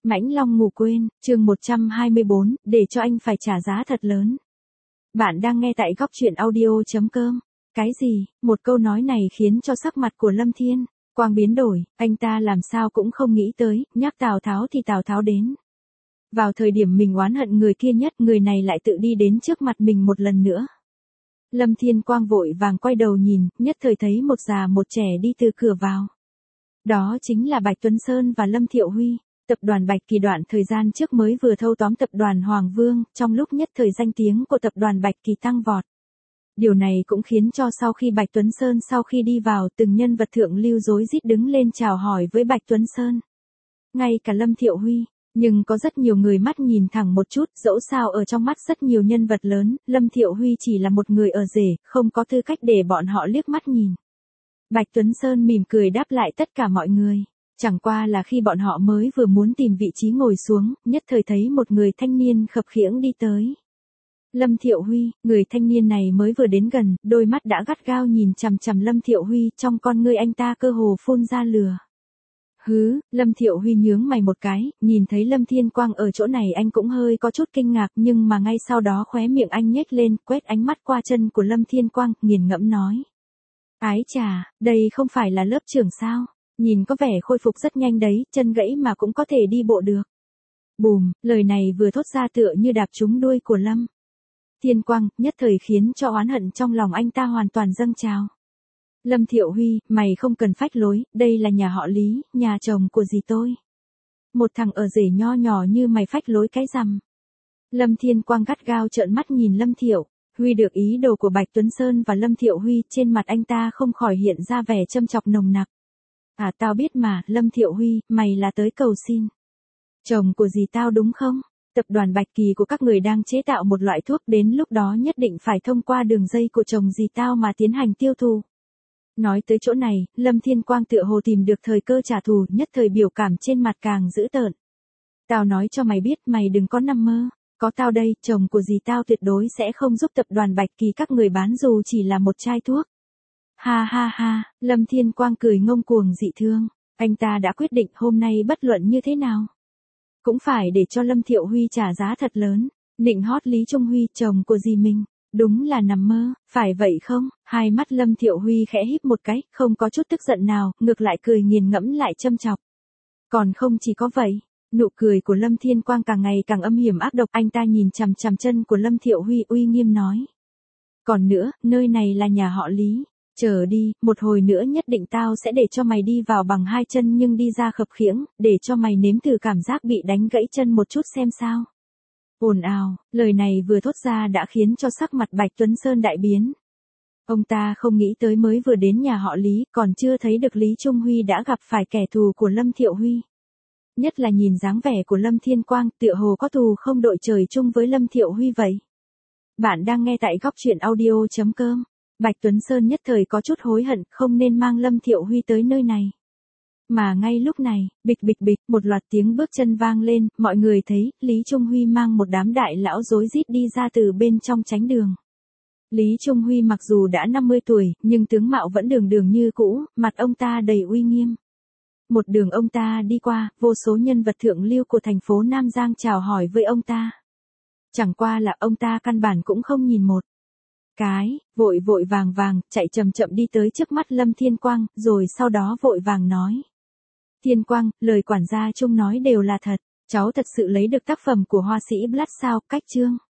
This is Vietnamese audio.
Mãnh Long ngủ quên, chương 124, để cho anh phải trả giá thật lớn. Bạn đang nghe tại góc truyện audio.com. Cái gì? Một câu nói này khiến cho sắc mặt của Lâm Thiên Quang biến đổi, anh ta làm sao cũng không nghĩ tới, nhắc Tào Tháo thì Tào Tháo đến. Vào thời điểm mình oán hận người kia nhất, người này lại tự đi đến trước mặt mình một lần nữa. Lâm Thiên Quang vội vàng quay đầu nhìn, nhất thời thấy một già một trẻ đi từ cửa vào. Đó chính là Bạch Tuấn Sơn và Lâm Thiệu Huy. Tập đoàn Bạch Kỳ đoạn thời gian trước mới vừa thâu tóm tập đoàn Hoàng Vương, trong lúc nhất thời danh tiếng của tập đoàn Bạch Kỳ tăng vọt. Điều này cũng khiến cho sau khi Bạch Tuấn Sơn sau khi đi vào, từng nhân vật thượng lưu rối rít đứng lên chào hỏi với Bạch Tuấn Sơn. Ngay cả Lâm Thiệu Huy, nhưng có rất nhiều người mắt nhìn thẳng một chút, dẫu sao ở trong mắt rất nhiều nhân vật lớn, Lâm Thiệu Huy chỉ là một người ở rể, không có tư cách để bọn họ liếc mắt nhìn. Bạch Tuấn Sơn mỉm cười đáp lại tất cả mọi người. Chẳng qua là khi bọn họ mới vừa muốn tìm vị trí ngồi xuống, nhất thời thấy một người thanh niên khập khiễng đi tới. Lâm Thiệu Huy, người thanh niên này mới vừa đến gần, đôi mắt đã gắt gao nhìn chằm chằm Lâm Thiệu Huy, trong con ngươi anh ta cơ hồ phun ra lửa. Hứ, Lâm Thiệu Huy nhướng mày một cái, nhìn thấy Lâm Thiên Quang ở chỗ này anh cũng hơi có chút kinh ngạc, nhưng mà ngay sau đó khóe miệng anh nhếch lên, quét ánh mắt qua chân của Lâm Thiên Quang, nghiền ngẫm nói. Ái chà, đây không phải là lớp trưởng sao? Nhìn có vẻ khôi phục rất nhanh đấy, chân gãy mà cũng có thể đi bộ được. Bùm, lời này vừa thốt ra tựa như đạp trúng đuôi của Lâm Thiên Quang, nhất thời khiến cho oán hận trong lòng anh ta hoàn toàn dâng trào. Lâm Thiệu Huy, mày không cần phách lối, đây là nhà họ Lý, nhà chồng của dì tôi. Một thằng ở rể nho nhỏ như mày phách lối cái rằm. Lâm Thiên Quang gắt gao trợn mắt nhìn Lâm Thiệu Huy được ý đồ của Bạch Tuấn Sơn và Lâm Thiệu Huy, trên mặt anh ta không khỏi hiện ra vẻ châm chọc nồng nặc. À tao biết mà, Lâm Thiệu Huy, mày là tới cầu xin chồng của dì tao đúng không? Tập đoàn Bạch Kỳ của các người đang chế tạo một loại thuốc, đến lúc đó nhất định phải thông qua đường dây của chồng dì tao mà tiến hành tiêu thụ. Nói tới chỗ này, Lâm Thiên Quang tựa hồ tìm được thời cơ trả thù, nhất thời biểu cảm trên mặt càng dữ tợn. Tao nói cho mày biết, mày đừng có nằm mơ. Có tao đây, chồng của dì tao tuyệt đối sẽ không giúp tập đoàn Bạch Kỳ các người bán dù chỉ là một chai thuốc. Ha ha ha, Lâm Thiên Quang cười ngông cuồng dị thương. Anh ta đã quyết định hôm nay bất luận như thế nào cũng phải để cho Lâm Thiệu Huy trả giá thật lớn. Nịnh hót Lý Trung Huy, chồng của dì mình. Đúng là nằm mơ, phải vậy không? Hai mắt Lâm Thiệu Huy khẽ híp một cái, không có chút tức giận nào, ngược lại cười nghiền ngẫm lại châm chọc. Còn không chỉ có vậy. Nụ cười của Lâm Thiên Quang càng ngày càng âm hiểm ác độc, anh ta nhìn chằm chằm chân của Lâm Thiệu Huy uy nghiêm nói. Còn nữa, nơi này là nhà họ Lý. Chờ đi, một hồi nữa nhất định tao sẽ để cho mày đi vào bằng hai chân nhưng đi ra khập khiễng, để cho mày nếm thử cảm giác bị đánh gãy chân một chút xem sao. Ồn ào, lời này vừa thốt ra đã khiến cho sắc mặt Bạch Tuấn Sơn đại biến. Ông ta không nghĩ tới mới vừa đến nhà họ Lý, còn chưa thấy được Lý Trung Huy đã gặp phải kẻ thù của Lâm Thiệu Huy. Nhất là nhìn dáng vẻ của Lâm Thiên Quang, tựa hồ có thù không đội trời chung với Lâm Thiệu Huy vậy. Bạn đang nghe tại góc truyện audio.com. Bạch Tuấn Sơn nhất thời có chút hối hận, không nên mang Lâm Thiệu Huy tới nơi này. Mà ngay lúc này, bịch bịch bịch, một loạt tiếng bước chân vang lên, mọi người thấy, Lý Trung Huy mang một đám đại lão rối rít đi ra từ bên trong chánh đường. Lý Trung Huy mặc dù đã 50 tuổi, nhưng tướng mạo vẫn đường đường như cũ, mặt ông ta đầy uy nghiêm. Một đường ông ta đi qua, vô số nhân vật thượng lưu của thành phố Nam Giang chào hỏi với ông ta. Chẳng qua là ông ta căn bản cũng không nhìn một cái, vội vội vàng vàng, chạy chậm chậm đi tới trước mắt Lâm Thiên Quang, rồi sau đó vội vàng nói. Thiên Quang, lời quản gia Trung nói đều là thật, cháu thật sự lấy được tác phẩm của họa sĩ Blood sao, cách chương.